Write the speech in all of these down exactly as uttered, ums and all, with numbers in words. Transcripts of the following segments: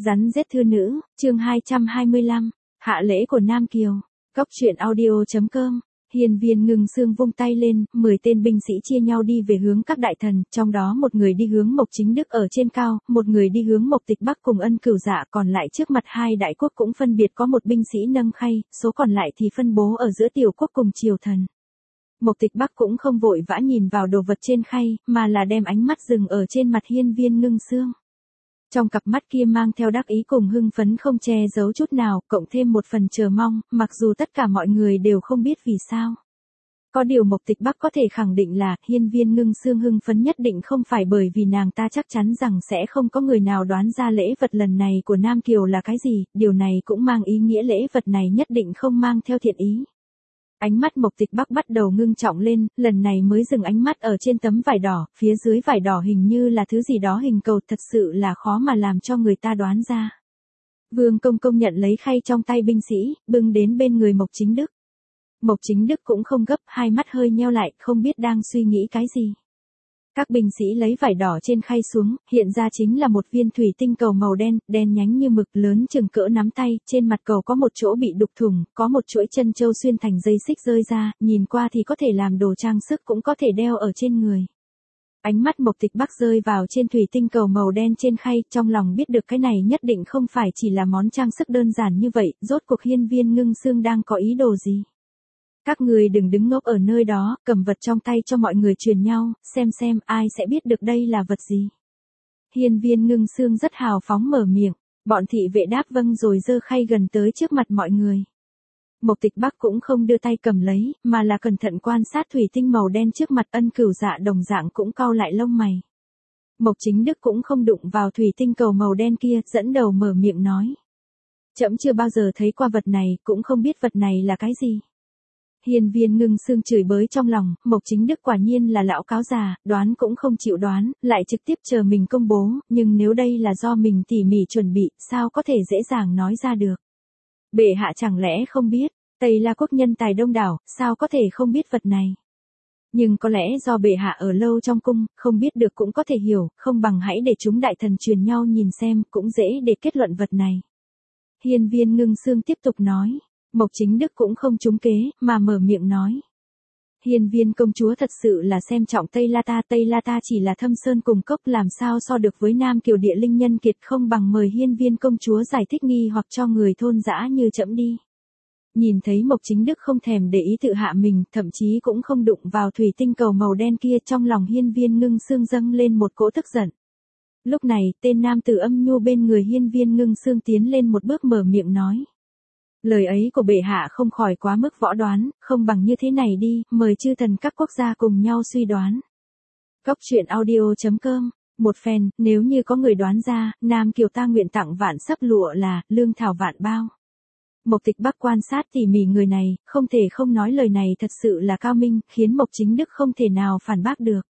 Rắn rết thư nữ, chương hai trăm hai mươi lăm, hạ lễ của Nam Kiều. Cốc truyện audio chấm com. Hiên Viên Ngưng Sương vung tay lên, mười tên binh sĩ chia nhau đi về hướng các đại thần, trong đó một người đi hướng Mộc Chính Đức ở trên cao, một người đi hướng Mộc Tịch Bắc cùng Ân Cửu Dạ, còn lại trước mặt hai đại quốc cũng phân biệt có một binh sĩ nâng khay, số còn lại thì phân bố ở giữa tiểu quốc cùng triều thần. Mộc Tịch Bắc cũng không vội vã nhìn vào đồ vật trên khay, mà là đem ánh mắt dừng ở trên mặt Hiên Viên Ngưng Sương. Trong cặp mắt kia mang theo đắc ý cùng hưng phấn không che giấu chút nào, cộng thêm một phần chờ mong, mặc dù tất cả mọi người đều không biết vì sao. Có điều Mộc Tịch Bắc có thể khẳng định là, Hiên Viên Ngưng Sương hưng phấn nhất định không phải bởi vì nàng ta chắc chắn rằng sẽ không có người nào đoán ra lễ vật lần này của Nam Kiều là cái gì, điều này cũng mang ý nghĩa lễ vật này nhất định không mang theo thiện ý. Ánh mắt Mộc Tịch Bắc bắt đầu ngưng trọng lên, lần này mới dừng ánh mắt ở trên tấm vải đỏ, phía dưới vải đỏ hình như là thứ gì đó hình cầu, thật sự là khó mà làm cho người ta đoán ra. Vương Công Công nhận lấy khay trong tay binh sĩ, bưng đến bên người Mộc Chính Đức. Mộc Chính Đức cũng không gấp, hai mắt hơi nheo lại, không biết đang suy nghĩ cái gì. Các binh sĩ lấy vải đỏ trên khay xuống, hiện ra chính là một viên thủy tinh cầu màu đen, đen nhánh như mực, lớn chừng cỡ nắm tay, trên mặt cầu có một chỗ bị đục thủng, có một chuỗi chân châu xuyên thành dây xích rơi ra, nhìn qua thì có thể làm đồ trang sức cũng có thể đeo ở trên người. Ánh mắt Mộc Tịch Bắc rơi vào trên thủy tinh cầu màu đen trên khay, trong lòng biết được cái này nhất định không phải chỉ là món trang sức đơn giản như vậy, rốt cuộc Hiên Viên Ngưng Sương đang có ý đồ gì. Các người đừng đứng ngốc ở nơi đó, cầm vật trong tay cho mọi người truyền nhau, xem xem ai sẽ biết được đây là vật gì. Hiên Viên Ngưng Sương rất hào phóng mở miệng, bọn thị vệ đáp vâng rồi giơ khay gần tới trước mặt mọi người. Mộc Tịch Bắc cũng không đưa tay cầm lấy, mà là cẩn thận quan sát thủy tinh màu đen trước mặt. Ân Cửu Dạ đồng dạng cũng cau lại lông mày. Mộc Chính Đức cũng không đụng vào thủy tinh cầu màu đen kia, dẫn đầu mở miệng nói. Trẫm chưa bao giờ thấy qua vật này, cũng không biết vật này là cái gì. Hiên Viên Ngưng Sương chửi bới trong lòng, Mộc Chính Đức quả nhiên là lão cáo già, đoán cũng không chịu đoán, lại trực tiếp chờ mình công bố, nhưng nếu đây là do mình tỉ mỉ chuẩn bị, sao có thể dễ dàng nói ra được. Bệ hạ chẳng lẽ không biết, Tây La quốc nhân tài đông đảo, sao có thể không biết vật này. Nhưng có lẽ do bệ hạ ở lâu trong cung, không biết được cũng có thể hiểu, không bằng hãy để chúng đại thần truyền nhau nhìn xem, cũng dễ để kết luận vật này. Hiên Viên Ngưng Sương tiếp tục nói. Mộc Chính Đức cũng không trúng kế, mà mở miệng nói. Hiên Viên công chúa thật sự là xem trọng Tây La ta, Tây La ta chỉ là thâm sơn cùng cốc, làm sao so được với Nam Kiều địa linh nhân kiệt, không bằng mời Hiên Viên công chúa giải thích nghi hoặc cho người thôn dã như trẫm đi. Nhìn thấy Mộc Chính Đức không thèm để ý tự hạ mình, thậm chí cũng không đụng vào thủy tinh cầu màu đen kia, trong lòng Hiên Viên Ngưng Sương dâng lên một cỗ tức giận. Lúc này, tên nam tử âm nhu bên người Hiên Viên Ngưng Sương tiến lên một bước mở miệng nói. Lời ấy của bệ hạ không khỏi quá mức võ đoán, không bằng như thế này đi, mời chư thần các quốc gia cùng nhau suy đoán. Cốc truyện audio chấm com. Một phen, nếu như có người đoán ra, Nam Kiều ta nguyện tặng vạn sấp lụa là, lương thảo vạn bao. Mộc Tịch Bắc quan sát tỉ mỉ người này, không thể không nói lời này thật sự là cao minh, khiến Mộc Chính Đức không thể nào phản bác được.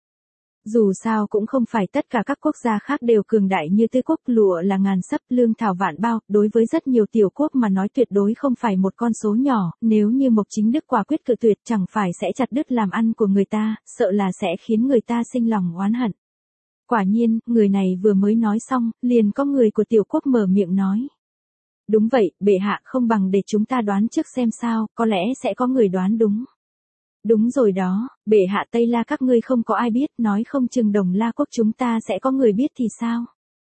Dù sao cũng không phải tất cả các quốc gia khác đều cường đại như Tư quốc, lụa là ngàn sấp, lương thảo vạn bao, đối với rất nhiều tiểu quốc mà nói tuyệt đối không phải một con số nhỏ, nếu như Mộc Chính Đức quả quyết cự tuyệt chẳng phải sẽ chặt đứt làm ăn của người ta, sợ là sẽ khiến người ta sinh lòng oán hận. Quả nhiên, người này vừa mới nói xong, liền có người của tiểu quốc mở miệng nói. Đúng vậy, bệ hạ, không bằng để chúng ta đoán trước xem sao, có lẽ sẽ có người đoán đúng. Đúng rồi đó, bệ hạ, Tây La các ngươi không có ai biết, nói không chừng Đồng La quốc chúng ta sẽ có người biết thì sao?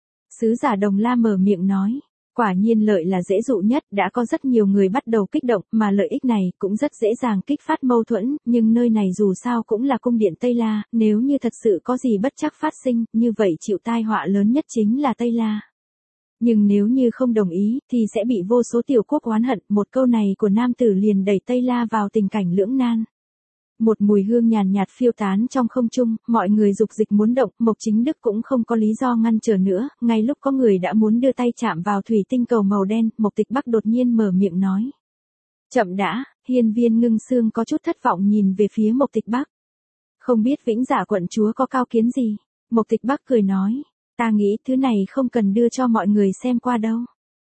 Sứ giả Đồng La mở miệng nói, quả nhiên lợi là dễ dụ nhất, đã có rất nhiều người bắt đầu kích động, mà lợi ích này cũng rất dễ dàng kích phát mâu thuẫn, nhưng nơi này dù sao cũng là cung điện Tây La, nếu như thật sự có gì bất trắc phát sinh, như vậy chịu tai họa lớn nhất chính là Tây La. Nhưng nếu như không đồng ý, thì sẽ bị vô số tiểu quốc oán hận, một câu này của nam tử liền đẩy Tây La vào tình cảnh lưỡng nan. Một mùi hương nhàn nhạt phiêu tán trong không trung, mọi người dục dịch muốn động, Mộc Chính Đức cũng không có lý do ngăn trở nữa, ngay lúc có người đã muốn đưa tay chạm vào thủy tinh cầu màu đen, Mộc Tịch Bắc đột nhiên mở miệng nói. Chậm đã, Hiên Viên Ngưng Sương có chút thất vọng nhìn về phía Mộc Tịch Bắc. Không biết Vĩnh Dạ quận chúa có cao kiến gì? Mộc Tịch Bắc cười nói, ta nghĩ thứ này không cần đưa cho mọi người xem qua đâu.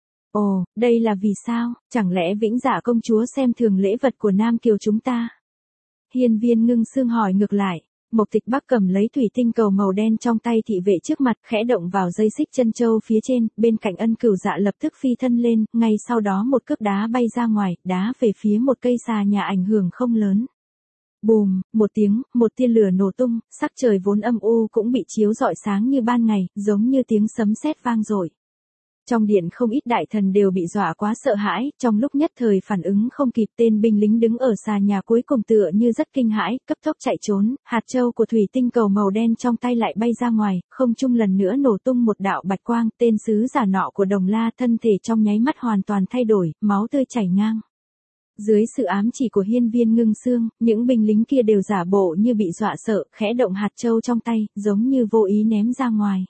Ồ, đây là vì sao, chẳng lẽ Vĩnh Dạ công chúa xem thường lễ vật của Nam Kiều chúng ta? Hiên Viên Ngưng Sương hỏi ngược lại, Mộc Tịch Bắc cầm lấy thủy tinh cầu màu đen trong tay thị vệ trước mặt, khẽ động vào dây xích chân châu phía trên, bên cạnh Ân Cửu Dạ lập tức phi thân lên, ngay sau đó một cước đá bay ra ngoài, đá về phía một cây xà nhà ảnh hưởng không lớn. Bùm, một tiếng, một tia lửa nổ tung, sắc trời vốn âm u cũng bị chiếu rọi sáng như ban ngày, giống như tiếng sấm sét vang dội. Trong điện không ít đại thần đều bị dọa quá sợ hãi, trong lúc nhất thời phản ứng không kịp, tên binh lính đứng ở xà nhà cuối cùng tựa như rất kinh hãi, cấp tốc chạy trốn, hạt châu của thủy tinh cầu màu đen trong tay lại bay ra ngoài, không trung lần nữa nổ tung một đạo bạch quang, tên sứ giả nọ của Đồng La thân thể trong nháy mắt hoàn toàn thay đổi, máu tươi chảy ngang. Dưới sự ám chỉ của Hiên Viên Ngưng Xương, những binh lính kia đều giả bộ như bị dọa sợ, khẽ động hạt châu trong tay, giống như vô ý ném ra ngoài.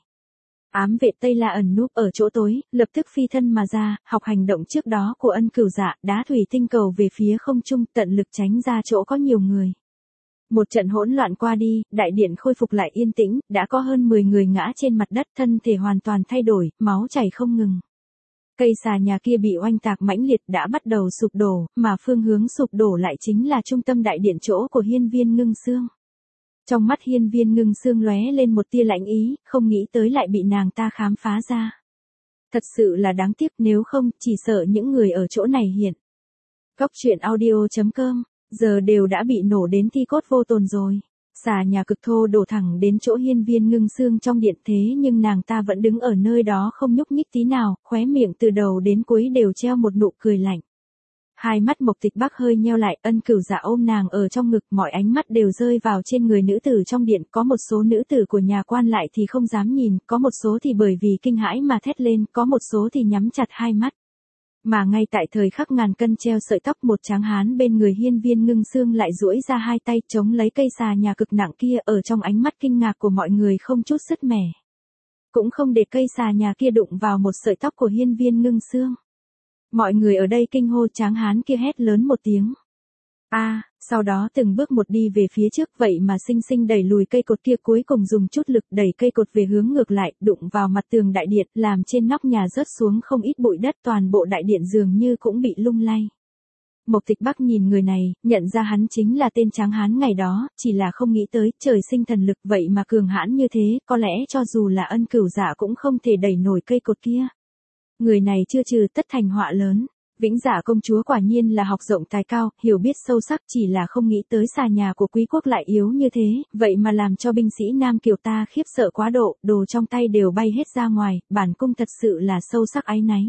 Ám vệ Tây La ẩn núp ở chỗ tối, lập tức phi thân mà ra, học hành động trước đó của Ân Cửu Dạ, đá thủy tinh cầu về phía không trung, tận lực tránh ra chỗ có nhiều người. Một trận hỗn loạn qua đi, đại điện khôi phục lại yên tĩnh, đã có hơn mười người ngã trên mặt đất, thân thể hoàn toàn thay đổi, máu chảy không ngừng. Cây xà nhà kia bị oanh tạc mãnh liệt đã bắt đầu sụp đổ, mà phương hướng sụp đổ lại chính là trung tâm đại điện chỗ của Hiên Viên Ngưng Xương. Trong mắt Hiên Viên Ngưng Xương lóe lên một tia lạnh ý, không nghĩ tới lại bị nàng ta khám phá ra. Thật sự là đáng tiếc, nếu không, chỉ sợ những người ở chỗ này hiện. Góc truyện audio chấm com, giờ đều đã bị nổ đến thi cốt vô tồn rồi. Xà nhà cực thô đổ thẳng đến chỗ Hiên Viên Ngưng Xương trong điện, thế nhưng nàng ta vẫn đứng ở nơi đó không nhúc nhích tí nào, khóe miệng từ đầu đến cuối đều treo một nụ cười lạnh. Hai mắt Mộc Tịch Bắc hơi nheo lại, Ân Cửu Dạ ôm nàng ở trong ngực, mọi ánh mắt đều rơi vào trên người nữ tử trong điện, có một số nữ tử của nhà quan lại thì không dám nhìn, có một số thì bởi vì kinh hãi mà thét lên, có một số thì nhắm chặt hai mắt. Mà ngay tại thời khắc ngàn cân treo sợi tóc, một tráng hán bên người Hiên Viên Ngưng Xương lại duỗi ra hai tay chống lấy cây xà nhà cực nặng kia, ở trong ánh mắt kinh ngạc của mọi người không chút sứt mẻ. Cũng không để cây xà nhà kia đụng vào một sợi tóc của Hiên Viên Ngưng Xương. Mọi người ở đây kinh hô, tráng hán kia hét lớn một tiếng. A, à, sau đó từng bước một đi về phía trước, vậy mà xinh xinh đẩy lùi cây cột kia, cuối cùng dùng chút lực đẩy cây cột về hướng ngược lại, đụng vào mặt tường đại điện, làm trên nóc nhà rớt xuống không ít bụi đất, toàn bộ đại điện dường như cũng bị lung lay. Mộc Tịch Bắc nhìn người này, nhận ra hắn chính là tên tráng hán ngày đó, chỉ là không nghĩ tới, trời sinh thần lực vậy mà cường hãn như thế, có lẽ cho dù là Ân Cửu Dạ cũng không thể đẩy nổi cây cột kia. Người này chưa trừ tất thành họa lớn. Vĩnh Dạ công chúa quả nhiên là học rộng tài cao, hiểu biết sâu sắc, chỉ là không nghĩ tới xà nhà của quý quốc lại yếu như thế, vậy mà làm cho binh sĩ Nam Kiều ta khiếp sợ quá độ, đồ trong tay đều bay hết ra ngoài, bản cung thật sự là sâu sắc áy náy.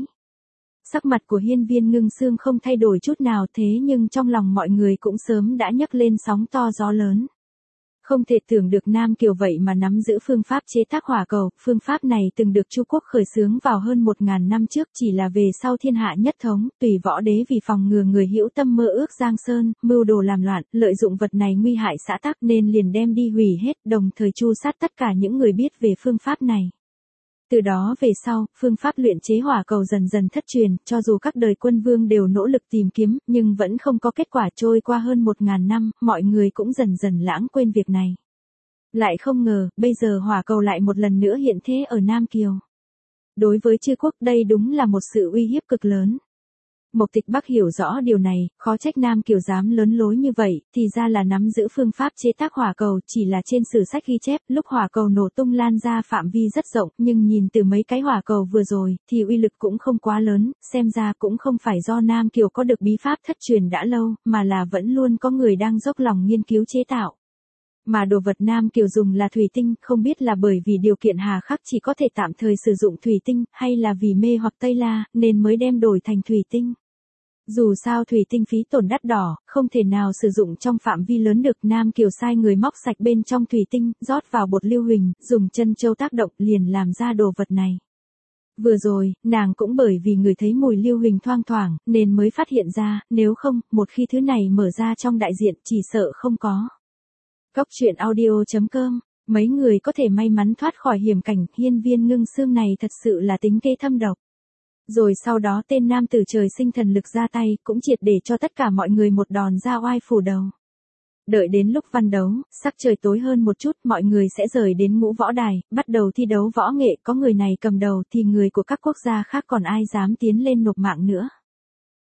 Sắc mặt của Hiên Viên Ngưng Xương không thay đổi chút nào, thế nhưng trong lòng mọi người cũng sớm đã nhấc lên sóng to gió lớn. Không thể tưởng được Nam Kiều vậy mà nắm giữ phương pháp chế tác hỏa cầu, phương pháp này từng được Chu quốc khởi xướng vào hơn một ngàn năm trước, chỉ là về sau thiên hạ nhất thống, tùy võ đế vì phòng ngừa người hữu tâm mơ ước giang sơn, mưu đồ làm loạn, lợi dụng vật này nguy hại xã tắc nên liền đem đi hủy hết, đồng thời tru sát tất cả những người biết về phương pháp này. Từ đó về sau, phương pháp luyện chế hỏa cầu dần dần thất truyền, cho dù các đời quân vương đều nỗ lực tìm kiếm, nhưng vẫn không có kết quả. Trôi qua hơn một ngàn năm, mọi người cũng dần dần lãng quên việc này. Lại không ngờ, bây giờ hỏa cầu lại một lần nữa hiện thế ở Nam Kiều. Đối với Chư quốc đây đúng là một sự uy hiếp cực lớn. Mộc Tịch Bắc hiểu rõ điều này, khó trách Nam Kiều dám lớn lối như vậy, thì ra là nắm giữ phương pháp chế tác hỏa cầu, chỉ là trên sử sách ghi chép, lúc hỏa cầu nổ tung lan ra phạm vi rất rộng, nhưng nhìn từ mấy cái hỏa cầu vừa rồi, thì uy lực cũng không quá lớn, xem ra cũng không phải do Nam Kiều có được bí pháp thất truyền đã lâu, mà là vẫn luôn có người đang dốc lòng nghiên cứu chế tạo. Mà đồ vật Nam Kiều dùng là thủy tinh, không biết là bởi vì điều kiện hà khắc chỉ có thể tạm thời sử dụng thủy tinh, hay là vì mê hoặc Tây La, nên mới đem đổi thành thủy tinh. Dù sao thủy tinh phí tổn đắt đỏ, không thể nào sử dụng trong phạm vi lớn được. Nam Kiều sai người móc sạch bên trong thủy tinh, rót vào bột lưu huỳnh, dùng chân châu tác động liền làm ra đồ vật này. Vừa rồi, nàng cũng bởi vì người thấy mùi lưu huỳnh thoang thoảng, nên mới phát hiện ra, nếu không, một khi thứ này mở ra trong đại diện, chỉ sợ không có. Góc truyện audio chấm com, mấy người có thể may mắn thoát khỏi hiểm cảnh, Hiên Viên Ngưng Xương này thật sự là tính kế thâm độc. Rồi sau đó tên nam tử trời sinh thần lực ra tay, cũng triệt để cho tất cả mọi người một đòn ra oai phủ đầu. Đợi đến lúc văn đấu, sắc trời tối hơn một chút, mọi người sẽ rời đến ngũ võ đài, bắt đầu thi đấu võ nghệ, có người này cầm đầu thì người của các quốc gia khác còn ai dám tiến lên nộp mạng nữa.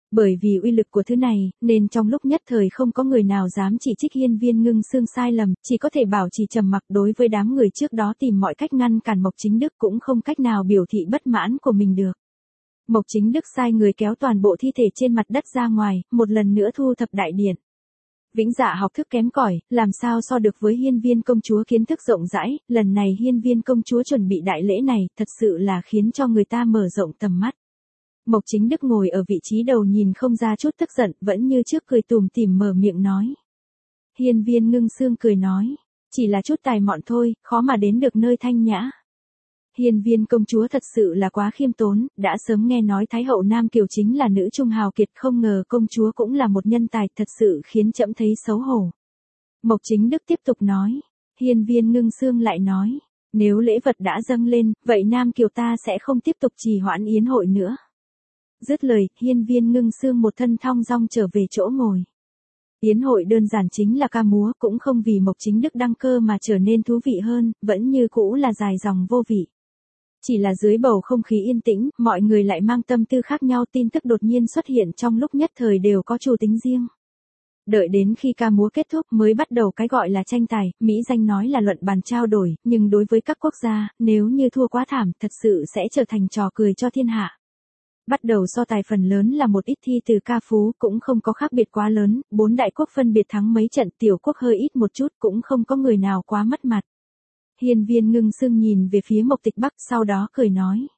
Bởi vì uy lực của thứ này, nên trong lúc nhất thời không có người nào dám chỉ trích Hiên Viên Ngưng Xương sai lầm, chỉ có thể bảo trì trầm mặc. Đối với đám người trước đó tìm mọi cách ngăn cản Mộc Chính Đức cũng không cách nào biểu thị bất mãn của mình được. Mộc Chính Đức sai người kéo toàn bộ thi thể trên mặt đất ra ngoài, một lần nữa thu thập đại điện. Vĩnh Dạ học thức kém cỏi, làm sao so được với Hiên Viên công chúa kiến thức rộng rãi, lần này Hiên Viên công chúa chuẩn bị đại lễ này, thật sự là khiến cho người ta mở rộng tầm mắt. Mộc Chính Đức ngồi ở vị trí đầu nhìn không ra chút tức giận, vẫn như trước cười tủm tỉm mở miệng nói. Hiên Viên Ngưng Xương cười nói, chỉ là chút tài mọn thôi, khó mà đến được nơi thanh nhã. Hiên Viên công chúa thật sự là quá khiêm tốn, đã sớm nghe nói Thái hậu Nam Kiều chính là nữ trung hào kiệt, không ngờ công chúa cũng là một nhân tài, thật sự khiến trẫm thấy xấu hổ. Mộc Chính Đức tiếp tục nói, Hiên Viên Ngưng Xương lại nói, nếu lễ vật đã dâng lên, vậy Nam Kiều ta sẽ không tiếp tục trì hoãn yến hội nữa. Dứt lời, Hiên Viên Ngưng Xương một thân thong dong trở về chỗ ngồi. Yến hội đơn giản chính là ca múa, cũng không vì Mộc Chính Đức đăng cơ mà trở nên thú vị hơn, vẫn như cũ là dài dòng vô vị. Chỉ là dưới bầu không khí yên tĩnh, mọi người lại mang tâm tư khác nhau, tin tức đột nhiên xuất hiện trong lúc nhất thời đều có chủ tính riêng. Đợi đến khi ca múa kết thúc mới bắt đầu cái gọi là tranh tài, Mỹ danh nói là luận bàn trao đổi, nhưng đối với các quốc gia, nếu như thua quá thảm, thật sự sẽ trở thành trò cười cho thiên hạ. Bắt đầu so tài phần lớn là một ít thi từ ca phú, cũng không có khác biệt quá lớn, bốn đại quốc phân biệt thắng mấy trận, tiểu quốc hơi ít một chút, cũng không có người nào quá mất mặt. Hiên Viên Ngưng Xương nhìn về phía Mộc Tịch Bắc, sau đó cười nói.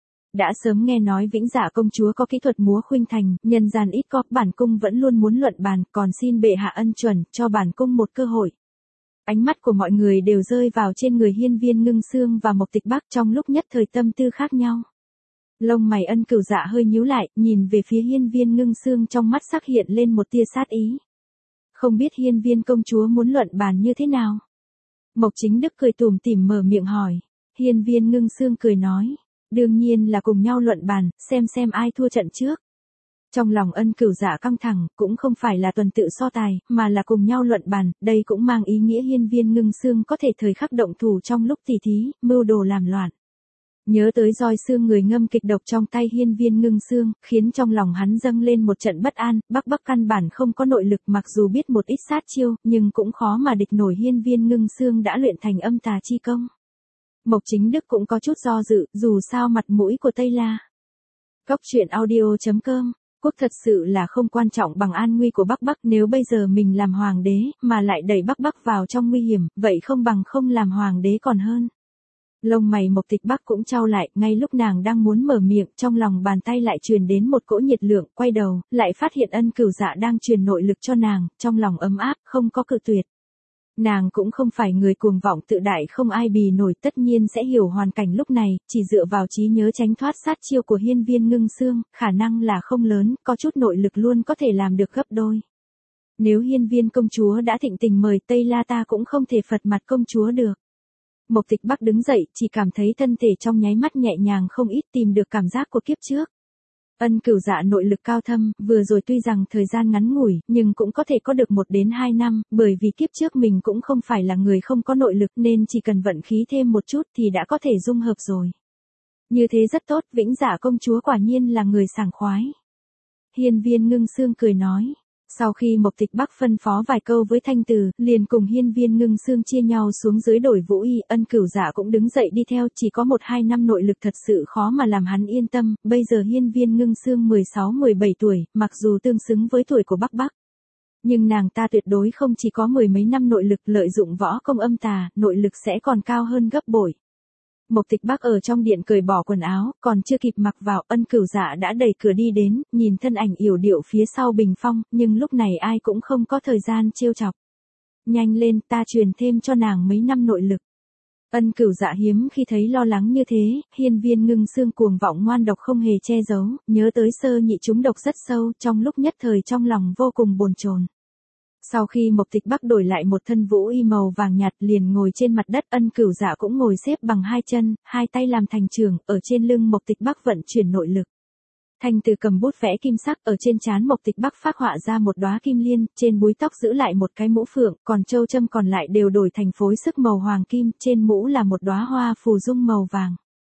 Đã sớm nghe nói Vĩnh Dạ công chúa có kỹ thuật múa khuynh thành, nhân gian ít có, bản cung vẫn luôn muốn luận bàn, còn xin bệ hạ ân chuẩn, cho bản cung một cơ hội. Ánh mắt của mọi người đều rơi vào trên người Hiên Viên Ngưng Xương và Mộc Tịch Bắc trong lúc nhất thời tâm tư khác nhau. Lông mày Ân Cửu Dạ hơi nhíu lại, nhìn về phía Hiên Viên Ngưng Xương, trong mắt sắc hiện lên một tia sát ý. Không biết Hiên Viên công chúa muốn luận bàn như thế nào? Mộc Chính Đức cười tủm tỉm mở miệng hỏi. Hiên Viên Ngưng Xương cười nói, đương nhiên là cùng nhau luận bàn, xem xem ai thua trận trước. Trong lòng Ân Cửu Dạ căng thẳng, cũng không phải là tuần tự so tài, mà là cùng nhau luận bàn, đây cũng mang ý nghĩa Hiên Viên Ngưng Xương có thể thời khắc động thủ trong lúc tỉ thí, mưu đồ làm loạn. Nhớ tới roi xương người ngâm kịch độc trong tay Hiên Viên Ngưng Xương, khiến trong lòng hắn dâng lên một trận bất an. Bắc Bắc căn bản không có nội lực, mặc dù biết một ít sát chiêu, nhưng cũng khó mà địch nổi Hiên Viên Ngưng Xương đã luyện thành âm tà chi công. Mộc Chính Đức cũng có chút do dự, dù sao mặt mũi của Tây La. Góc truyện audio chấm com, quốc thật sự là không quan trọng bằng an nguy của Bắc Bắc, nếu bây giờ mình làm hoàng đế, mà lại đẩy Bắc Bắc vào trong nguy hiểm, vậy không bằng không làm hoàng đế còn hơn. Lông mày Mộc Tịch Bắc cũng chau lại, ngay lúc nàng đang muốn mở miệng, trong lòng bàn tay lại truyền đến một cỗ nhiệt lượng, quay đầu, lại phát hiện Ân Cửu Dạ đang truyền nội lực cho nàng, trong lòng ấm áp, không có cự tuyệt. Nàng cũng không phải người cuồng vọng tự đại không ai bì nổi, tất nhiên sẽ hiểu hoàn cảnh lúc này, chỉ dựa vào trí nhớ tránh thoát sát chiêu của Hiên Viên Ngưng Xương, khả năng là không lớn, có chút nội lực luôn có thể làm được gấp đôi. Nếu Hiên Viên công chúa đã thịnh tình mời Tây La, ta cũng không thể phật mặt công chúa được. Mộc Tịch Bắc đứng dậy, chỉ cảm thấy thân thể trong nháy mắt nhẹ nhàng không ít, tìm được cảm giác của kiếp trước. Ân Cửu Dạ nội lực cao thâm, vừa rồi tuy rằng thời gian ngắn ngủi, nhưng cũng có thể có được một đến hai năm, bởi vì kiếp trước mình cũng không phải là người không có nội lực, nên chỉ cần vận khí thêm một chút thì đã có thể dung hợp rồi. Như thế rất tốt, Vĩnh Dạ công chúa quả nhiên là người sảng khoái. Hiên Viên Ngưng Xương cười nói. Sau khi Mộc Tịch Bắc phân phó vài câu với Thanh Từ, liền cùng Hiên Viên Ngưng Xương chia nhau xuống dưới đổi vũ y, Ân Cửu Dạ cũng đứng dậy đi theo, chỉ có một hai năm nội lực thật sự khó mà làm hắn yên tâm, bây giờ Hiên Viên Ngưng Xương mười sáu mười bảy tuổi, mặc dù tương xứng với tuổi của Bắc Bắc. Nhưng nàng ta tuyệt đối không chỉ có mười mấy năm nội lực, lợi dụng võ công âm tà, nội lực sẽ còn cao hơn gấp bội. Mộc Tịch Bắc ở trong điện cởi bỏ quần áo, còn chưa kịp mặc vào, Ân Cửu Dạ đã đẩy cửa đi đến, nhìn thân ảnh yểu điệu phía sau bình phong, nhưng lúc này ai cũng không có thời gian trêu chọc. Nhanh lên, ta truyền thêm cho nàng mấy năm nội lực. Ân Cửu Dạ hiếm khi thấy lo lắng như thế, Hiên Viên Ngưng Xương cuồng vọng ngoan độc không hề che giấu, nhớ tới sơ nhị trúng độc rất sâu, trong lúc nhất thời trong lòng vô cùng bồn chồn. Sau khi Mộc Tịch Bắc đổi lại một thân vũ y màu vàng nhạt, liền ngồi trên mặt đất, Ân Cửu Dạ cũng ngồi xếp bằng hai chân, hai tay làm thành trường, ở trên lưng Mộc Tịch Bắc vận chuyển nội lực. Thanh Từ cầm bút vẽ kim sắc, ở trên trán Mộc Tịch Bắc phác họa ra một đóa kim liên, trên búi tóc giữ lại một cái mũ phượng, còn châu châm còn lại đều đổi thành phối sức màu hoàng kim, trên mũ là một đóa hoa phù dung màu vàng.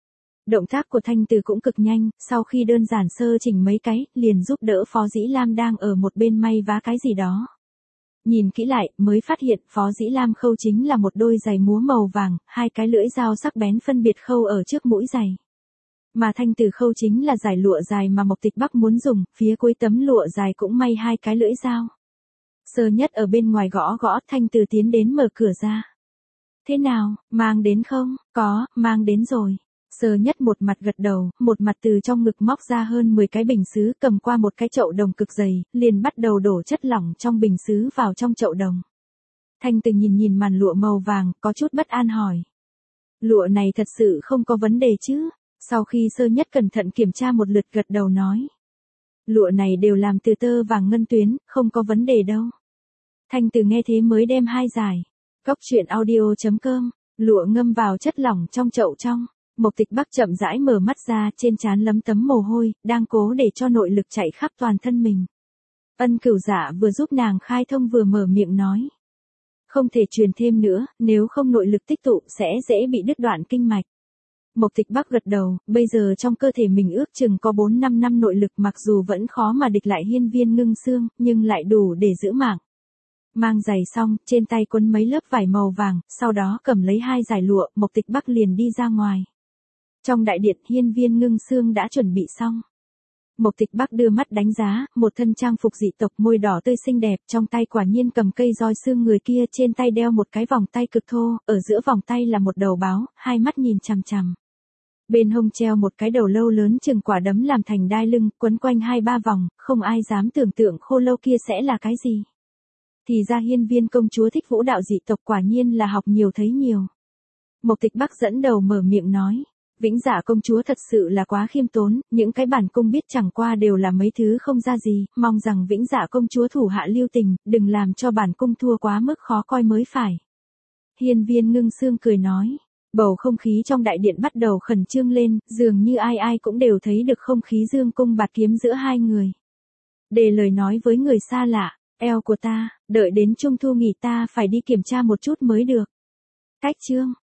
Động tác của Thanh Từ cũng cực nhanh, sau khi đơn giản sơ chỉnh mấy cái, liền giúp đỡ Phó Dĩ Lam đang ở một bên may vá cái gì đó. Nhìn kỹ lại, mới phát hiện Phó Dĩ Lam khâu chính là một đôi giày múa màu vàng, hai cái lưỡi dao sắc bén phân biệt khâu ở trước mũi giày. Mà Thanh Từ khâu chính là dải lụa dài mà Mộc Tịch Bắc muốn dùng, phía cuối tấm lụa dài cũng may hai cái lưỡi dao. Sơ Nhất ở bên ngoài gõ gõ, Thanh Từ tiến đến mở cửa ra. Thế nào, mang đến không? Có, mang đến rồi. Sơ Nhất một mặt gật đầu, một mặt từ trong ngực móc ra hơn mười cái bình sứ, cầm qua một cái chậu đồng cực dày, liền bắt đầu đổ chất lỏng trong bình sứ vào trong chậu đồng. Thanh Từ nhìn nhìn màn lụa màu vàng, có chút bất an hỏi. Lụa này thật sự không có vấn đề chứ? Sau khi Sơ Nhất cẩn thận kiểm tra một lượt gật đầu nói. Lụa này đều làm từ tơ vàng ngân tuyến, không có vấn đề đâu. Thanh Từ nghe thế mới đem hai giải. Góc truyện audio chấm com, lụa ngâm vào chất lỏng trong chậu trong. Mộc Tịch Bắc chậm rãi mở mắt ra, trên trán lấm tấm mồ hôi, đang cố để cho nội lực chạy khắp toàn thân mình. Ân Cửu Dạ vừa giúp nàng khai thông vừa mở miệng nói. Không thể truyền thêm nữa, nếu không nội lực tích tụ sẽ dễ bị đứt đoạn kinh mạch. Mộc Tịch Bắc gật đầu, bây giờ trong cơ thể mình ước chừng có bốn năm năm nội lực, mặc dù vẫn khó mà địch lại hiên viên ngưng xương, nhưng lại đủ để giữ mạng. Mang giày xong, trên tay quấn mấy lớp vải màu vàng, sau đó cầm lấy hai dải lụa, Mộc Tịch Bắc liền đi ra ngoài. Trong đại điện, hiên viên ngưng xương đã chuẩn bị xong. Mộc Tịch Bắc đưa mắt đánh giá, một thân trang phục dị tộc, môi đỏ tươi xinh đẹp, trong tay quả nhiên cầm cây roi xương người kia, trên tay đeo một cái vòng tay cực thô, ở giữa vòng tay là một đầu báo, hai mắt nhìn chằm chằm. Bên hông treo một cái đầu lâu lớn chừng quả đấm làm thành đai lưng, quấn quanh hai ba vòng, không ai dám tưởng tượng khô lâu kia sẽ là cái gì. Thì ra hiên viên công chúa thích vũ đạo dị tộc, quả nhiên là học nhiều thấy nhiều. Mộc Tịch Bắc dẫn đầu mở miệng nói. Vĩnh Dạ công chúa thật sự là quá khiêm tốn, những cái bản cung biết chẳng qua đều là mấy thứ không ra gì, mong rằng Vĩnh Dạ công chúa thủ hạ lưu tình, đừng làm cho bản cung thua quá mức khó coi mới phải. Hiên viên ngưng xương cười nói. Bầu không khí trong đại điện bắt đầu khẩn trương lên, dường như ai ai cũng đều thấy được không khí dương cung bạt kiếm giữa hai người. Để lời nói với người xa lạ, eo của ta, đợi đến trung thu nghỉ ta phải đi kiểm tra một chút mới được. Cách chương